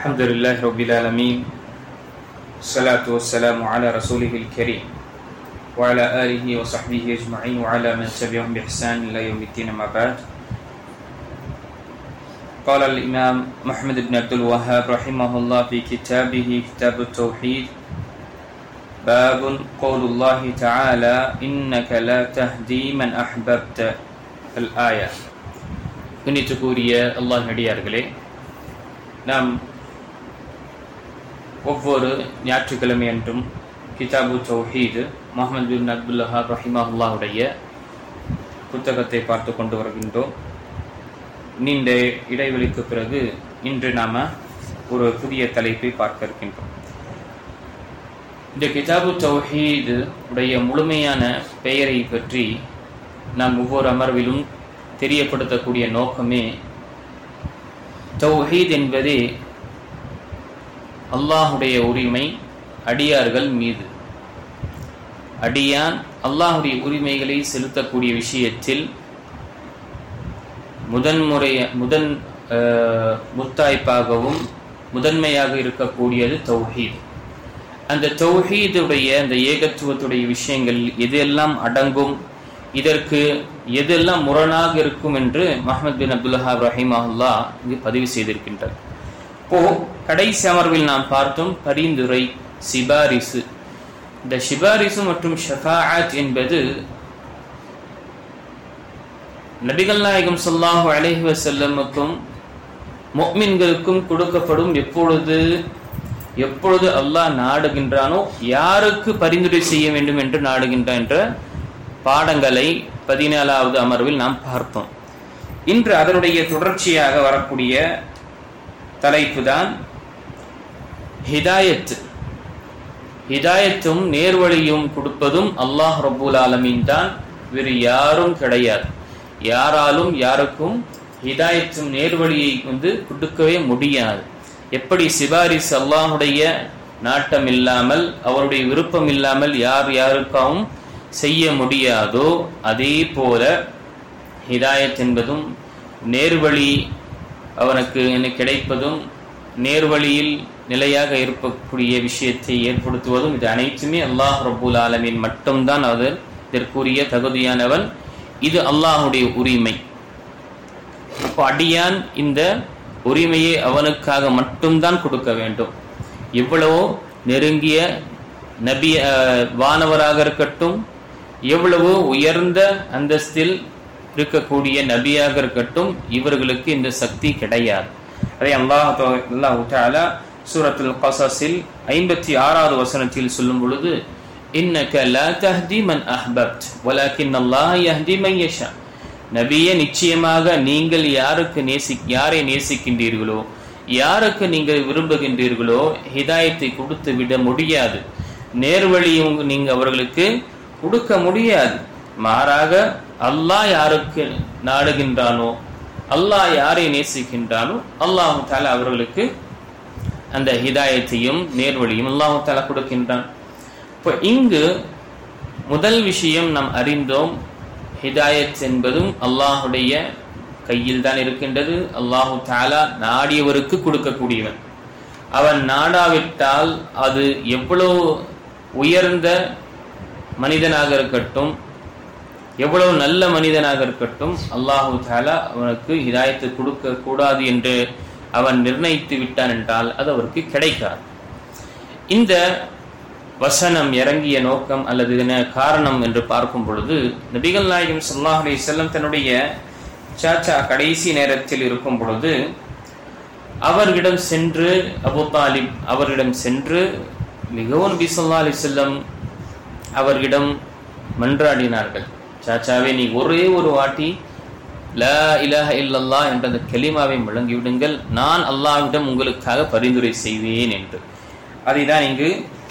Alhamdulillah Rabbil Alameen. Salatu wassalamu ala rasulihil kareem wa ala alihi wa sahbihi ajma'in wa ala man tabi'ahum bi ihsan ila yaumiddin, amma ba'd. Qala al-Imam Muhammad ibn Abdul Wahhab rahimahullah fi kitabihi Kitab at-Tauhid, babun qawlullahi ta'ala innaka la tahdi man ahbabta, al-aya. கண்ணியத்துக்குரிய அல்லாஹ் நடிகார்களே, நாம் ஒவ்வொரு ஞாயிற்றுக்கிழமை அன்றும் கிதாபு தௌஹீத் முஹம்மது பின் Abdul Wahhab ரஹிமஹுல்லாஹுடைய புத்தகத்தை பார்த்து கொண்டு வருகின்றோம். நீண்ட இடைவெளிக்கு பிறகு இன்று நாம் ஒரு புதிய தலைப்பை பார்க்க இருக்கின்றோம். இந்த கிதாபு தௌஹீத் உடைய முழுமையான பெயரை பற்றி நாம் ஒவ்வொரு அமர்விலும் தெரியப்படுத்தக்கூடிய நோக்கமே, தௌஹீத் என்பதே அல்லாஹுடைய உரிமை அடியார்கள் மீது. அல்லாஹுடைய உரிமைகளை செலுத்தக்கூடிய விஷயத்தில் முத்தாய்ப்பாகவும் முதன்மையாக இருக்கக்கூடியது தௌஹீத். அந்த தௌஹீதுடைய அந்த ஏகத்துவத்துடைய விஷயங்கள் எதெல்லாம் அடங்கும், இதற்கு எதெல்லாம் முரணாக இருக்கும் என்று முஹம்மது பின் அப்துல் வஹ்ஹாப் ரஹிமஹுல்லாஹ் இங்கு பதிவு செய்திருக்கின்றார். கடைசி அமர்வில் நாம் பார்த்தோம் பரிந்துரை, சிபாரிசு. இந்த சிபாரிசு மற்றும் ஷஃபாஅத் என்பது நபிகள் நாயகம் ஸல்லல்லாஹு அலைஹி வஸல்லமுக்கும் முஃமின்களுக்கும் கொடுக்கப்படும் எப்பொழுது அல்லாஹ் நாடுகின்றானோ யாருக்கு பரிந்துரை செய்ய வேண்டும் என்று நாடுகின்றான் என்ற பாடங்களை 14வது அமர்வில் நாம் பார்த்தோம். இன்று அதனுடைய தொடர்ச்சியாக வரக்கூடிய தலைப்பு தான் ஹிதாயத். ஹிதாயத்தும் நேர்வழியும் கொடுப்பதும் அல்லாஹ் ரப்புல் ஆலமீன் தான், வேறு யாரும் கிடையாது. யாராலும் யாருக்கும் ஹிதாயத்தும் நேர்வழியை கொடுக்கவே முடியாது. எப்படி சிபாரிசு அல்லாஹுடைய நாட்டம் இல்லாமல், அவருடைய விருப்பம் இல்லாமல் யாருக்காகவும் செய்ய முடியாதோ, அதே போல ஹிதாயத் என்பதும் நேர்வழி அவனுக்கு கிடைப்பதும் நேர்வழியில் நிலையாக இருக்கக்கூடிய விஷயத்தை ஏற்படுத்துவதும், இது அனைத்துமே அல்லாஹ் ரப்புல் ஆலமீன் மட்டும்தான் இதற்குரிய தகுதியானவன். இது அல்லாஹுடைய உரிமை. அப்போ அடியான் இந்த உரிமையை அவனுக்காக மட்டும்தான் கொடுக்க வேண்டும். எவ்வளவோ நெருங்கிய நபி வானவராக இருக்கட்டும், எவ்வளவோ உயர்ந்த அந்தஸ்தில் இருக்கக்கூடிய நபியாக இருக்கட்டும், இவர்களுக்கு இந்த சக்தி கிடையாது. அதை அல்லாஹ் தஆலா சூரத்துல் கஸஸில் 56வது வசனத்தில் சொல்லும் பொழுது, இன்னக லா தஹ்தி மன் அஹ்பப்த் வலக்கின் அல்லாஹ் யஹ்தி மன் யஷா. நபியே, நிச்சயமாக நீங்கள் யாரை நேசிக்கின்றீர்களோ, யாருக்கு நீங்கள் விரும்புகின்றீர்களோ ஹிதாயத்தை கொடுத்து விட முடியாது. நேர்வழியும் நீங்க அவர்களுக்கு கொடுக்க முடியாது. மாறாக அல்லாஹ் யாருக்கு நாடுகின்றானோ, அல்லாஹ் யாரை நேசிக்கின்றானோ அல்லாஹு தஆலா அவர்களுக்கு அந்த ஹிதாயத்தையும் நேர்வழியும் அல்லாஹு தஆலா கொடுக்கின்றான். இப்போ இங்கு முதல் விஷயம் நாம் அறிந்தோம், ஹிதாயத் என்பதும் அல்லாஹுடைய கையில் தான் இருக்கின்றது. அல்லாஹு தஆலா நாடியவருக்கு கொடுக்கக்கூடியவன். அவன் நாடாவிட்டால் அது எவ்வளவு உயர்ந்த மனிதனாக இருக்கட்டும், எவ்வளவு நல்ல மனிதனாக இருக்கட்டும், அல்லாஹு தஆலா அவனுக்கு ஹிதாயத்தை கொடுக்க கூடாது என்று அவன் நிர்ணயித்து விட்டான் என்றால் அது அவருக்கு கிடைக்காது. இந்த வசனம் இறங்கிய நோக்கம் அல்லது காரணம் என்று பார்க்கும் பொழுது, நபிகள் நாயகம் ஸல்லல்லாஹு அலைஹி வஸல்லம் தன்னுடைய சாச்சா கடைசி நேரத்தில் இருக்கும் பொழுது அவர்களிடம் சென்று, அபூ தாலிப் அவர்களிடம் சென்று மிகவும் நபி ஸல்லல்லாஹு அலைஹி வஸல்லம் அவர்களிடம் மன்றாடினார்கள். சாச்சாவே, நீ ஒரே ஒரு வாட்டி லா இலாஹ இல்லல்லாஹ் என்ற அந்த கலிமாவை முழங்கிவிடுங்கள், நான் அல்லாஹ்விடம் உங்களுக்காக பரிந்துரை செய்வேன் என்று. அதைதான் இங்கு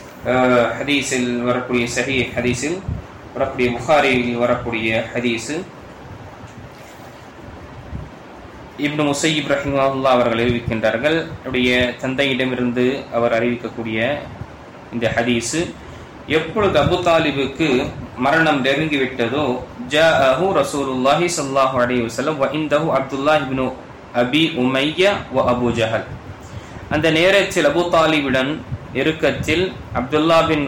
ஹதீஸில் வரக்கூடிய சஹீஹ் ஹதீஸில் வரக்கூடிய புகாரியில் வரக்கூடிய ஹதீஸு இப்னு முஸையிப் ரஹிமஹுல்லாஹ் அவர்கள் அறிவிக்கின்றார்கள். அவருடைய தந்தையிடமிருந்து அவர் அறிவிக்கக்கூடிய இந்த ஹதீஸு, எப்பொழுது அபூ தாலிபுக்கு மரணம் நெருங்கிவிட்டதோ, ஜாஅஹு ரசூலுல்லாஹி ஸல்லல்லாஹு அலைஹி வஸல்லம் வ இன்தஹு அப்துல்லாஹ் இப்னு அபி உமையா வ அபூ ஜஹல். அந்த நேரத்தில் அபூ தாலிபுடன் நெருக்கத்தில் அப்துல்லா பின்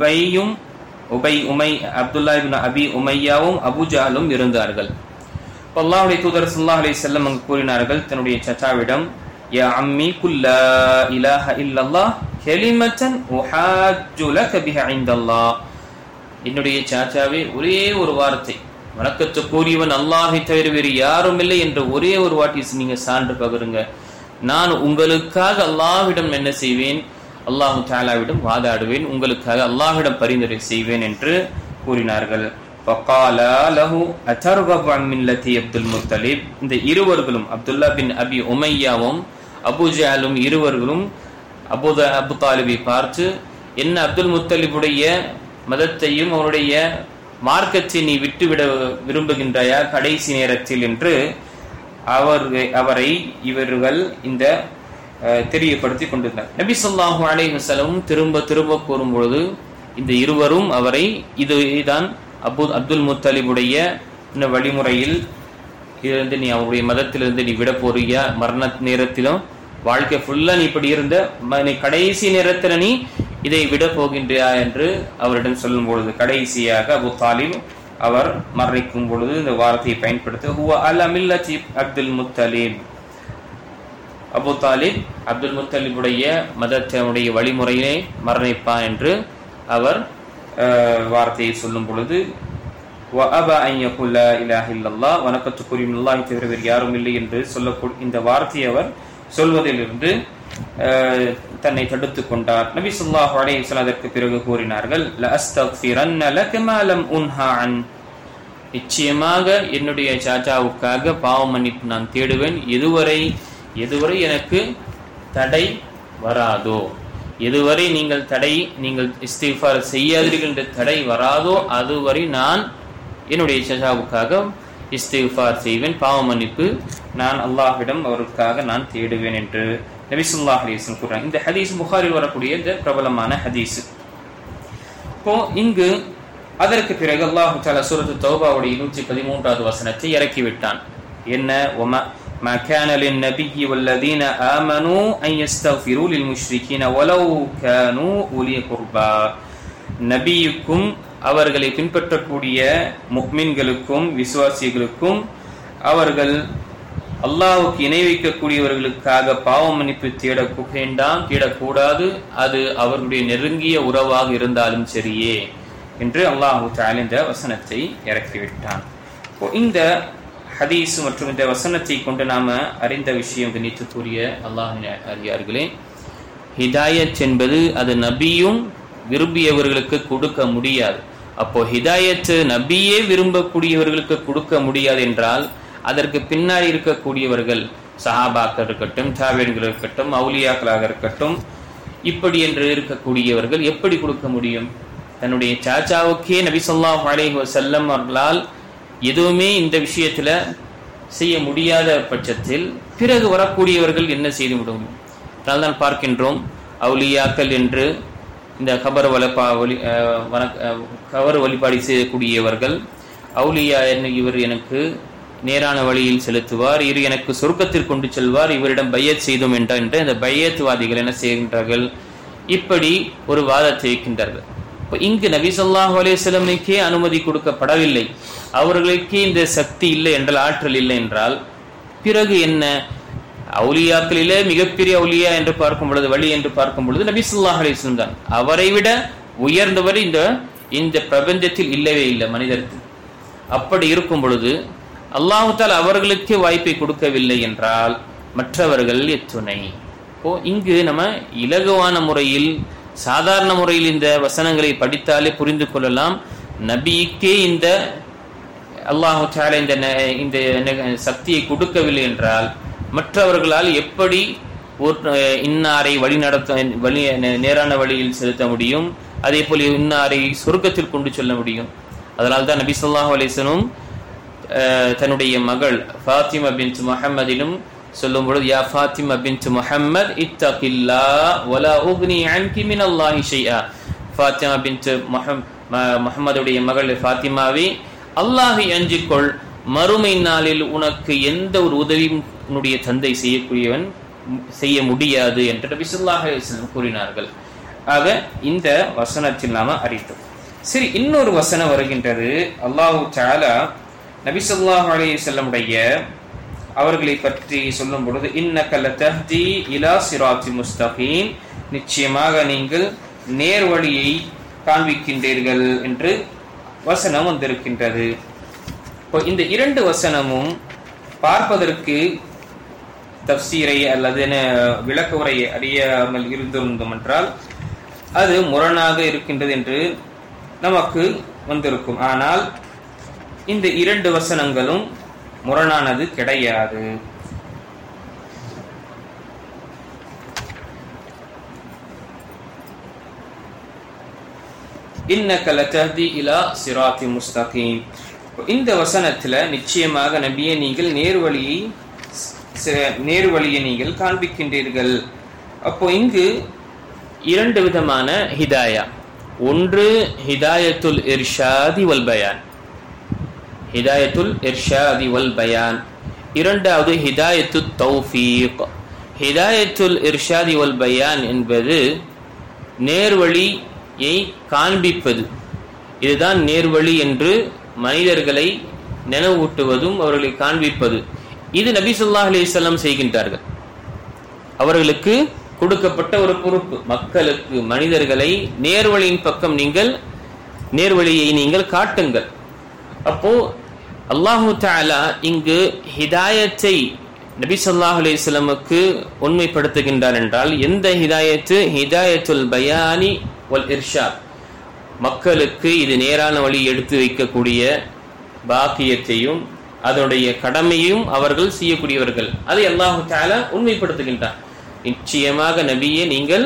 அபி உமையாவும் அபூ ஜஹலும் இருந்தார்கள். அல்லாஹ்வுடைய தூதர் ஸல்லல்லாஹு அலைஹி வஸல்லம் அங்கு கூறினார்கள் தன்னுடைய சச்சாவிடம், யா அம்மி குல் லா இலாஹ இல்லல்லாஹ் கலிமத்தன் உஹாஜ்ஜு லக பிஹா இன்தல்லாஹ். என்னுடைய சாச்சாவே, ஒரே ஒரு வார்த்தை, வணக்கத்துக்குரியவன் அல்லாஹை தவிர வேறு யாரும் இல்லை என்ற ஒரே ஒரு வாட்டி நீங்க சான்று பகருங்க, நான் உங்களுக்காக அல்லாஹ்விடம் என்ன செய்வேன், அல்லாஹு தஆலாவிடம் வாதாடுவேன், உங்களுக்காக அல்லாஹ்விடம் பரிந்துரை செய்வேன் என்று கூறினார்கள். ஃபகாலா லஹு அதர்கபு அன் மில்லதி அப்துல் முத்தலிப். இந்த இருவர்களும், அப்துல்லா பின் அபி உமையாவும் அபூ ஜஹலும் இருவர்களும் அபூ தாலிபை பார்த்து, என்ன அப்துல் முத்தலிபுடைய மதத்தையும் அவருடைய மார்க்கத்தை நீ விட்டுவிட விரும்புகின்றாயா கடைசி நேரத்தில் என்று அவரை இவர்கள் இந்த தெரியப்படுத்தி கொண்டிருந்தார். நபி ஸல்லல்லாஹு அலைஹி வஸல்லம் திரும்ப கூறும் பொழுது இந்த இருவரும் அவரை இதுதான் அப்துல் முத்தலிபுடைய இந்த வழிமுறையில் இருந்து நீ அவருடைய மதத்திலிருந்து நீ விட போறியா, மரண நேரத்திலும் வாழ்க்கை ஃபுல்லா நீ இப்படி இருந்த கடைசி நேரத்தில் நீ இதை விட போகின்றியா என்று அவரிடம் சொல்லும் பொழுது கடைசியாக அபூ தாலிப் அவர் மரணிக்கும் பொழுது இந்த வார்த்தையை பயன்படுத்த ஹுவ அலா மில்லதி Abdul Muttalib, Abu Talib Abdul முத்தலிபுடைய மதத்தினுடைய வழிமுறையை மரணிப்பான் என்று அவர் வார்த்தையை சொல்லும் பொழுது வஅபா அன் யகுல இலாஹ இல்லல்லாஹ், வணக்கத்துக்குரிய அல்லாஹ் தவிர வேறு யாரும் இல்லை என்று சொல்லக்கூடிய இந்த வார்த்தையை அவர் சொல்வதிலிருந்து தன்னை தடுத்துக் கொண்டார். நபி ஸல்லல்லாஹு அலைஹி வஸல்லம் அதற்கு பிறகு கூறினார்கள், ல அஸ்தக்ஃபிரன்ன லக மா லம் உன்ஹா அன், நிச்சயமாக என்னுடைய சாச்சாவுக்காக பாவ மன்னிப்பு நான் தேடுவேன், எதுவரை எனக்கு தடை வராதோ, எதுவரை நீங்கள் இஸ்திக்ஃபார் செய்யாதீர்கள் என்ற தடை வராதோ அதுவரை நான் என்னுடைய சாச்சாவுக்காக இஸ்திக்ஃபார் செய்வேன், பாவ மன்னிப்பு நான் அல்லாஹ்விடம் அவருக்காக நான் தேடுவேன் என்று நபி ஸல்லல்லாஹு அலைஹி வஸல்லம் கூறுறாங்க. இந்த ஹதீஸ் புகாரில் வரக்கூடிய இந்த பிரபலமான ஹதீஸ். இப்போ இங்கு அதற்கு பிறகு அல்லாஹ் தஆலா சூரத்து தௌபாவுடைய 113வது வசனத்தை இறக்கிவிட்டான். என்ன, ما كان للنبي والذين آمنوا أن يستغفروا للمشركين ولو كانوا أولي قربى. நபியுக்கும் அவர்களை பின்பற்றக்கூடிய முஃமின்களுக்கும் விசுவாசிகளுக்கும் அவர்கள் அல்லாஹ்வுக்கு இணை வைக்கக்கூடியவர்களுக்காக பாவ மன்னிப்பு தேடக்கூடாது, அது அவர்களுடைய நெருங்கிய உறவாக இருந்தாலும் சரியே என்று அல்லாஹ் தஆலா இந்த வசனத்தை இறக்கிவிட்டான். இந்த ஹதீஸ் மற்றும் இந்த வசனத்தை கொண்டு நாம அறிந்த விஷயம் கணித்துக்குரிய அல்லாஹ்வின் அடியார்களே, ஹிதாயத் என்பது அது நபியும் விரும்பியவர்களுக்கு கொடுக்க முடியாது. அப்போ ஹிதாயத் நபியே விரும்பக்கூடியவர்களுக்கு கொடுக்க முடியாது என்றால் அதற்கு பின்னாடி இருக்கக்கூடியவர்கள் சஹாபாக்கள் இருக்கட்டும், தாபீன்கள் இருக்கட்டும், அவுலியாக்களாக இருக்கட்டும், இப்படி என்று இருக்கக்கூடியவர்கள் எப்படி கொடுக்க முடியும்? தன்னுடைய சாச்சாவுக்கே நபி ஸல்லல்லாஹு அலைஹி வஸல்லம் அவர்களால் எதுவுமே இந்த விஷயத்துல செய்ய முடியாத பட்சத்தில் பிறகு வரக்கூடியவர்கள் என்ன செய்து முடியும்? அதனால்தான் பார்க்கின்றோம், அவுலியாக்கள் என்று இந்த கபர் வழிபாடு செய்யக்கூடியவர்கள், அவுலியா இவர் எனக்கு நேரான வழியில் செலுத்துவார், இவர் எனக்கு சொர்க்கத்தில் கொண்டு செல்வார், இவரிடம் பையத் செய்தோம் என்ற இந்த பையத்வாதிகள் என்ன செய்கின்றார்கள்? இப்படி ஒரு வாதத்தை வைக்கின்றார்கள். இங்கு நபி ஸல்லல்லாஹு அலைஹி வஸல்லமுக்கே அனுமதி கொடுக்கப்படவில்லை, அவர்களுக்கே இந்த சக்தி இல்லை என்றால், ஆற்றல் இல்லை என்றால் பிறகு என்ன? அவுலியாக்களிலே மிகப்பெரிய அவுலியா என்று பார்க்கும் பொழுது, வழி என்று பார்க்கும் பொழுது நபி ஸல்லல்லாஹு அலைஹி வஸல்லம் தான். அவரை விட உயர்ந்தவர் இந்த பிரபஞ்சத்தில் இல்லவே இல்லை மனிதருக்கு. அப்படி இருக்கும் பொழுது அல்லாஹ் தஆலா அவர்களுக்கே வாய்ப்பை கொடுக்கவில்லை என்றால் மற்றவர்கள் எத்துணை? இங்கு நம்ம இலகுவான முறையில், சாதாரண முறையில் இந்த வசனங்களை படித்தாலே புரிந்து கொள்ளலாம். நபிக்கே இந்த அல்லாஹ் தஆலா இந்த சக்தியை கொடுக்கவில்லை என்றால் மற்றவர்களால் எப்படி இன்னாரை நேரான வழியில் செலுத்த முடியும்? அதே போல இன்னாரை சொர்க்கத்தில் கொண்டு செல்ல முடியும். அதனால் தான் நபி ஸல்லல்லாஹு அலைஹி வஸல்லம் தன்னுடைய மகள் ஃபாத்திமா பின்த் முஹம்மதிலும் சொல்லும் பொழுது, யா ஃபாத்திமா பின்த் முஹம்மத் இத்தகில்லாஹ் வலா உக்னி அன்கி மினல்லாஹி ஷைஆ. ஃபாத்திமா பின்த் முஹம்மதுடைய மகள் ஃபாத்திமாவே, அல்லாஹை அஞ்சிக்கொள், மறுமை நாளில் உனக்கு எந்த ஒரு உதவியும் உன்னுடைய தந்தை செய்யக்கூடியவன் செய்ய முடியாது என்று நபி ஸல்லல்லாஹு அலைஹி வஸல்லம் கூறினார்கள். ஆக இந்த வசனத்தில் நாம அறிந்தோம். சரி, இன்னொரு வசனம் வருகின்றது. அல்லாஹ் தஆலா நபி ஸல்லல்லாஹு அலைஹி வஸல்லமுடைய அவர்களை பற்றி சொல்லும் பொழுது, இன்னக லதஹ்தி இலா சிராத்தி முஸ்தகீம், நிச்சயமாக நீங்கள் நேர்வழியை காண்பிக்கின்றீர்கள் என்று வசனம் வந்திருக்கின்றது. இந்த இரண்டு வசனமும் பார்ப்பதற்கு தஃசீரை அல்லது விளக்க உரையை அறியாமல் இருந்திருந்தோம் என்றால் அது முரணாக இருக்கின்றது என்று நமக்கு வந்திருக்கும். ஆனால் இந்த இரண்டு வசனங்களும் முரணானது கிடையாது. இன்னக லதஹ்தி இலா சிராத்தி முஸ்தகீம், இந்த வசனத்துல நிச்சயமாக நபியே நீங்கள் நேர்வழியை நீங்கள் காண்பிக்கின்றீர்கள். அப்போ இங்கு இரண்டு விதமான ஹிதாயா, ஒன்று ஹிதாயத்துல் இர்ஷாதி வல் பயான், ஹிதாயத்துல் இர்ஷாதி வல் பயான், இரண்டாவது ஹிதாயத்துத் தௌஃபீக். ஹிதாயத்துல் இர்ஷாதி வல் பயான் என்பது நேர்வழியை காண்பிப்பது, இதுதான் நேர்வழி என்று மனிதர்களை நினைவூட்டுவதும் அவர்களை காண்பிப்பது. இது நபி ஸல்லல்லாஹு அலைஹி வஸல்லம் செய்கின்றார்கள். அவர்களுக்கு கொடுக்கப்பட்ட ஒரு பொறுப்பு, மக்களுக்கு மனிதர்களை நேர்வழியின் பக்கம் நேர்வழியை நீங்கள் காட்டுங்கள். அப்போ அல்லாஹு தஆலா இங்கு ஹிதாயத்தை நபி ஸல்லல்லாஹு அலைஹி வஸல்லமுக்கு உண்மைப்படுத்துகின்றார் என்றால் எந்த ஹிதாயத்து? ஹிதாயத்துல் பயானி வல் இர்ஷாத், மக்களுக்கு இது நேரான வழி எடுத்து வைக்கக்கூடிய பாக்கியத்தையும் அதனுடைய கடமையும் அவர்கள் செய்யக்கூடியவர்கள், அதை அல்லாஹு தஆலா உண்மைப்படுத்துகின்றார். நிச்சயமாக நபியே நீங்கள்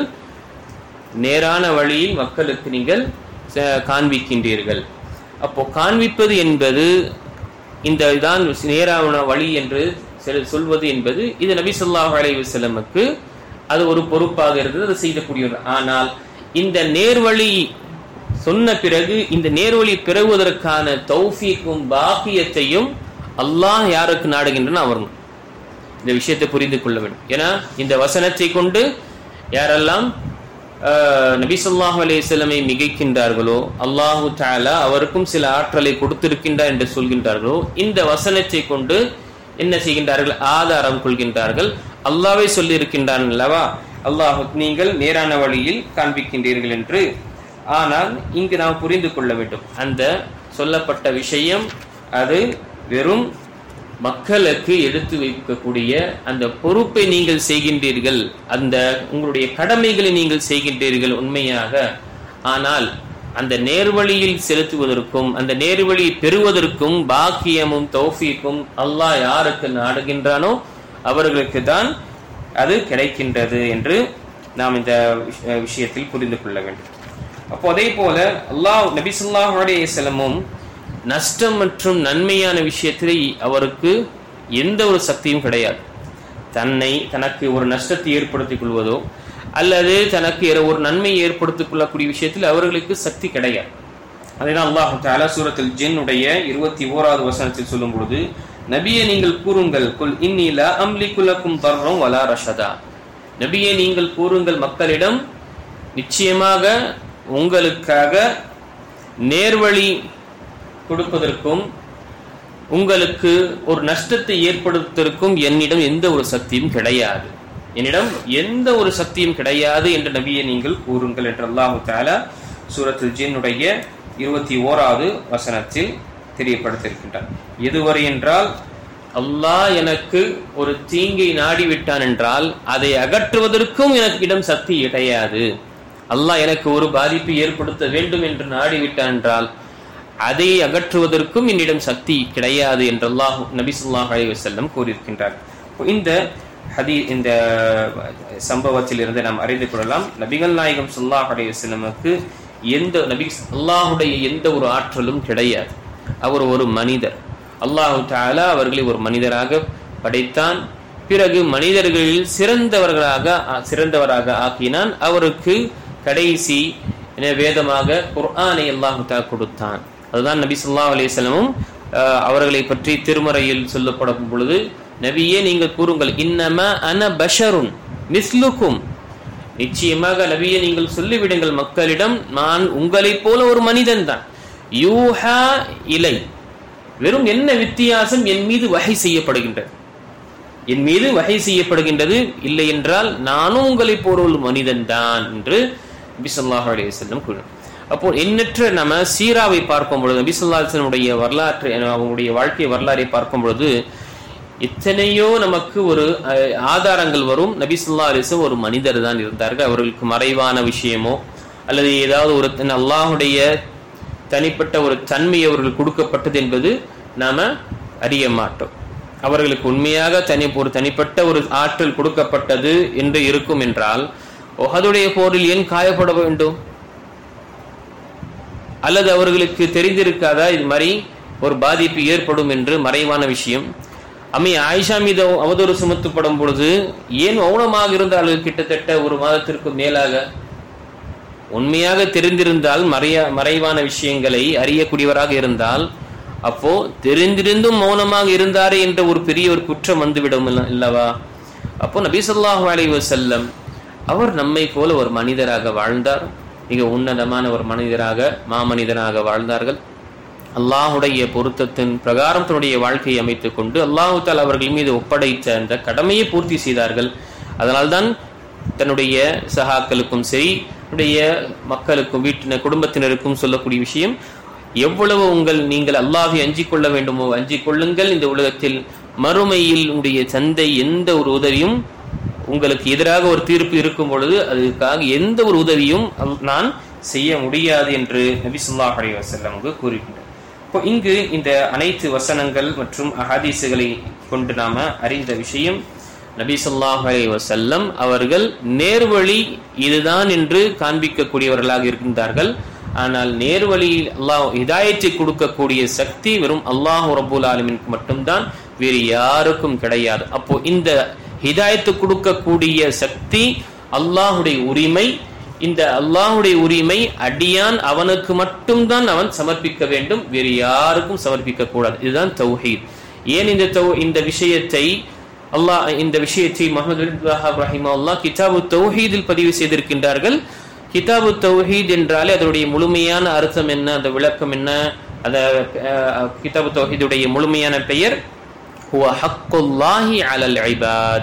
நேரான வழியில் மக்களுக்கு நீங்கள் காண்பிக்கின்றீர்கள். அப்போ காண்பிப்பது என்பது இந்த தான் நேரான வழி என்று சொல்வது என்பது இது நபி ஸல்லல்லாஹு அலைஹி வஸல்லமுக்கு அது ஒரு பொறுப்பாக இருந்தது, அதை செய்யக்கூடியவர். ஆனால் இந்த நேர்வழி சொன்ன பிறகு இந்த நேர்வழி பெறுவதற்கான தௌஃபீக்கும் பாக்கியத்தையும் அல்லாஹ் யாருக்கு நாடுகின்றன அவர்கள் இந்த விஷயத்தை புரிந்து கொள்ள வேண்டும். ஏன்னா இந்த வசனத்தை கொண்டு யாரெல்லாம் நபி ஸல்லல்லாஹு அலைஹி வஸல்லமை மிகைக்கின்றார்களோ, அல்லாஹு தஆலா அவருக்கும் சில ஆற்றலை கொடுத்திருக்கின்றார் என்று சொல்கின்றார்களோ, இந்த வசனத்தை கொண்டு என்ன செய்கின்றார்கள்? ஆதாரம் கொள்கின்றார்கள். அல்லாஹ்வே சொல்லி இருக்கின்றான் அல்லவா, அல்லாஹ் நீங்கள் நேரான வழியில் காண்பிக்கின்றீர்கள் என்று. ஆனால் இங்கு நாம் புரிந்து கொள்ள வேண்டும், அந்த சொல்லப்பட்ட விஷயம் அது வெறும் மக்களுக்கு எடுத்து வைக்கக்கூடிய அந்த பொறுப்பை நீங்கள் செய்கின்றீர்கள், அந்த உங்களுடைய கடமைகளை நீங்கள் செய்கின்றீர்கள் உண்மையாக. ஆனால் அந்த நேர்வழியில் செலுத்துவதற்கும் அந்த நேர்வழியை பெறுவதற்கும் பாக்கியமும் தௌஃபீக்கும் அல்லாஹ் யாருக்கு நாடுகின்றானோ அவர்களுக்கு தான் அது கிடைக்கின்றது என்று நாம் இந்த விஷயத்தில் புரிந்து கொள்ள வேண்டும். அப்போ அதே போல நபி ஸல்லல்லாஹு அலைஹி வஸல்லமும் நஷ்டம் மற்றும் நன்மையான விஷயத்தில் அவருக்கு எந்த ஒரு சக்தியும் கிடையாது. தனக்கு ஒரு நஷ்டத்தை ஏற்படுத்திக் கொள்வதோ அல்லது தனக்கு ஒரு நன்மையை ஏற்படுத்திக் கொள்ளக்கூடிய விஷயத்தில் அவர்களுக்கு சக்தி கிடையாது. அதனால் அல்லாஹ் தஆலா சூரத்துல் ஜின்னுடைய 21வது வசனத்தில் சொல்லும் பொழுது, நபியே நீங்கள் கூறுங்கள், குல் இன்னி லா அம்லிகு லக்கும் தர்ரம் வலா ரஷதா, நபியே நீங்கள் கூறுங்கள் மக்களிடம், நிச்சயமாக உங்களுக்காக நேர்வழி கொடுப்பதற்கும் உங்களுக்கு ஒரு நஷ்டத்தை ஏற்படுத்துவதற்கும் என்னிடம் எந்த ஒரு சக்தியும் கிடையாது, என்னிடம் எந்த ஒரு சக்தியும் கிடையாது என்று நபியை நீங்கள் கூறுங்கள் என்று அல்லாஹ் தஆலா சூரத்துல் ஜின்னுடைய 21வது வசனத்தில் தெரியப்படுத்தியிருக்கின்றார். எதுவரை என்றால், அல்லாஹ் எனக்கு ஒரு தீங்கை நாடிவிட்டான் என்றால் அதை அகற்றுவதற்கும் எனக்கு இடம் சக்தி கிடையாது. அல்லாஹ் எனக்கு ஒரு பாதிப்பை ஏற்படுத்த வேண்டும் என்று நாடிவிட்டான் என்றால் அதை அகற்றுவதற்கும் என்னிடம் சக்தி கிடையாது என்று நபி ஸல்லல்லாஹு அலைஹி வஸல்லம் கூறியிருக்கின்றார். இந்த சம்பவத்தில் இருந்து நாம் அறிந்து கொள்ளலாம், நபிகள் நாயகம் ஸல்லல்லாஹு அலைஹி வஸல்லமுக்கு அல்லாஹுடைய எந்த ஒரு ஆற்றலும் கிடையாது. அவர் ஒரு மனிதர். அல்லாஹ் தஆலா அவர்களை ஒரு மனிதராக படைத்தான். பிறகு மனிதர்களில் சிறந்தவராக ஆக்கினான். அவருக்கு கடைசி வேதமாக குர்ஆனை அல்லாஹ் தஆலா கொடுத்தான். அதுதான் நபி ஸல்லல்லாஹு அலைஹி வஸல்லமும் அவர்களை பற்றி திருமறையில் சொல்லப்படும் பொழுது நபியே நீங்கள் கூறுங்கள், இன்னமா அன பஷருன் மிஸ்லுக்கும், நிச்சயமாக நபியே நீங்கள் சொல்லிவிடுங்கள் மக்களிடம், நான் உங்களை போல ஒரு மனிதன் தான். யூஹா இலை, வெறும் என்ன வித்தியாசம், என் மீது வஹை செய்யப்படுகின்றது, என் மீது வஹை செய்யப்படுகின்றது, இல்லை என்றால் நானும் உங்களை போல ஒரு மனிதன் தான் என்று நபி ஸல்லல்லாஹு அலைஹி வஸல்லம் கூறினார். அப்போ எண்ணற்ற நம்ம சீராவை பார்க்கும் பொழுது, நபி ஸல்லல்லாஹு அலைஹி வஸல்லம் வரலாற்று, அவங்களுடைய வாழ்க்கை வரலாறை பார்க்கும் பொழுது எத்தனையோ நமக்கு ஒரு ஆதாரங்கள் வரும். நபி ஸல்லல்லாஹு அலைஹி வஸல்லம் ஒரு மனிதர் தான் இருந்தார்கள். அவர்களுக்கு மறைவான விஷயமோ அல்லது ஏதாவது ஒரு அல்லாஹ்வுடைய தனிப்பட்ட ஒரு தன்மை அவர்கள் கொடுக்கப்பட்டது என்பது நாம அறிய மாட்டோம். அவர்களுக்கு உண்மையாக ஒரு தனிப்பட்ட ஒரு ஆற்றல் கொடுக்கப்பட்டது என்று இருக்கும் என்றால் உஹதுடைய போரில் ஏன் காயப்பட வேண்டும்? அல்லது அவர்களுக்கு தெரிந்திருக்காதா இது மாதிரி ஒரு பாதிப்பு ஏற்படும் என்று மறைவான விஷயம்? அம்மை ஆயிஷா மீது அவதூறு சுமத்தப்படும் பொழுது ஏன் மௌனமாக இருந்தார்கள்? கிட்டத்தட்ட ஒரு மாதத்திற்கு மேலாக. உண்மையாக தெரிந்திருந்தால், மறைவான விஷயங்களை அறியக்கூடியவராக இருந்தால், அப்போ தெரிந்திருந்தும் மௌனமாக இருந்தாரே என்ற ஒரு பெரிய ஒரு குற்றம் வந்துவிடும் இல்லவா? அப்போ நபி ஸல்லல்லாஹு அலைஹி வஸல்லம் அவர் நம்மை போல ஒரு மனிதராக வாழ்ந்தார். மிக உன்னதமான ஒரு மனிதராக, மாமனிதனாக வாழ்ந்தார்கள். அல்லாஹுடைய பொருத்தத்தின் பிரகாரம் தன்னுடைய வாழ்க்கையை அமைத்துக் கொண்டு அல்லாஹு தஆலா அவர்கள் மீது ஒப்படைத்த அந்த கடமையை பூர்த்தி செய்தார்கள். அதனால்தான் தன்னுடைய சகாக்களுக்கும் சரி, தன்னுடைய மக்களுக்கும் குடும்பத்தினருக்கும் சொல்லக்கூடிய விஷயம், எவ்வளவு நீங்கள் அல்லாஹ்வை அஞ்சிக் கொள்ள வேண்டுமோ அஞ்சிக் கொள்ளுங்கள். இந்த உலகத்தில் மறுமையில் உடைய தந்தை எந்த ஒரு உதவியும் உங்களுக்கு எதிராக ஒரு தீர்ப்பு இருக்கும் பொழுது அதுக்காக எந்த ஒரு உதவியும் நான் செய்ய முடியாது என்று நபி ஸல்லல்லாஹு அலைஹி வஸல்லம் கூறுகின்றார். இப்போ இங்கு இந்த அனைத்து வசனங்கள் மற்றும் அஹாதீசுகளை கொண்டு நாம அறிந்த விஷயம், நபி ஸல்லல்லாஹு அலைஹி வஸல்லம் அவர்கள் நேர்வழி இதுதான் என்று காண்பிக்கக்கூடியவர்களாக இருக்கின்றார்கள். ஆனால் நேர்வழியில் அல்லாஹ் ஹிதாயத்தை கொடுக்கக்கூடிய சக்தி வெறும் அல்லாஹ் ரப்பல் ஆலமீனுக்கு மட்டும்தான், வேறு யாருக்கும் கிடையாது. அப்போ இந்த ஹிதாயத்து கொடுக்கக்கூடிய சக்தி அல்லாஹுடைய உரிமை. இந்த அல்லாஹுடைய உரிமை அடியான் அவனுக்கு மட்டும்தான் அவன் சமர்ப்பிக்க வேண்டும், வேறு யாருக்கும் சமர்ப்பிக்க கூடாது. இதுதான் தௌஹீத். ஏன் இந்த விஷயத்தை முஹம்மது பின் வஹாப் ரஹிமஹுல்லாஹ் கிதாபு தௌஹீதில் பதிவு செய்திருக்கின்றார்கள். கிதாபு தௌஹீத் என்றாலே அதனுடைய முழுமையான அர்த்தம் என்ன, அந்த விளக்கம் என்ன? கிதாபு தௌஹீதுடைய முழுமையான பெயர் ஹுவ ஹக்குல்லாஹி அலல் இபாத்.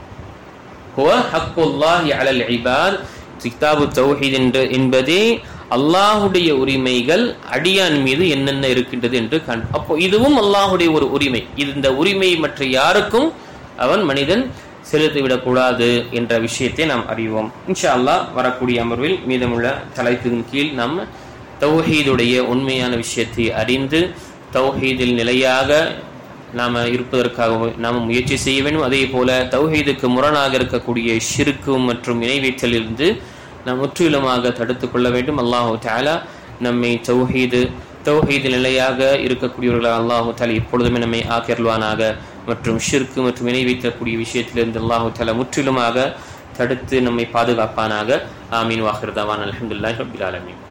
ஹுவ ஹக்குல்லாஹி அலல் இபாத். கிதாபு தௌஹீத் என்பதே அல்லாஹுடைய உரிமைகள் அடியான் மீது என்னென்ன இருக்கின்றது என்று அப்போ இதுவும் அல்லாஹுடைய ஒரு உரிமை. இந்த உரிமை மற்ற யாருக்கும் அவன் மனிதன் செலுத்திவிடக் கூடாது என்ற விஷயத்தை நாம் அறிவோம். இன்ஷா அல்லாஹ் வரக்கூடிய அமர்வில் மீதமுள்ள தலைப்பின் கீழ் நாம் தௌஹீதுடைய உண்மையான விஷயத்தை அறிந்து தௌஹீதில் நிலையாக நாம் இருப்பதற்காக நாம் முயற்சி செய்ய வேண்டும். அதே போல தௌஹீதுக்கு முரணாக இருக்கக்கூடிய ஷிர்க்கு மற்றும் இணைவேற்றலிருந்து நாம் முற்றிலுமாக தடுத்துக் கொள்ள வேண்டும். அல்லாஹு தஆலா நம்மை தௌஹீது நிலையாக இருக்கக்கூடியவர்களாக அல்லாஹு தஆலா எப்பொழுதுமே நம்மை ஆக்கியருள்வானாக. மற்றும் ஷிர்க்கு மற்றும் இணைவேற்றக்கூடிய விஷயத்திலிருந்து அல்லாஹு தஆலா முற்றிலுமாக தடுத்து நம்மை பாதுகாப்பானாக. ஆமீன். வாஹிர் தவானா அல்ஹம்துலில்லாஹி ரப்பில் ஆலமீன்.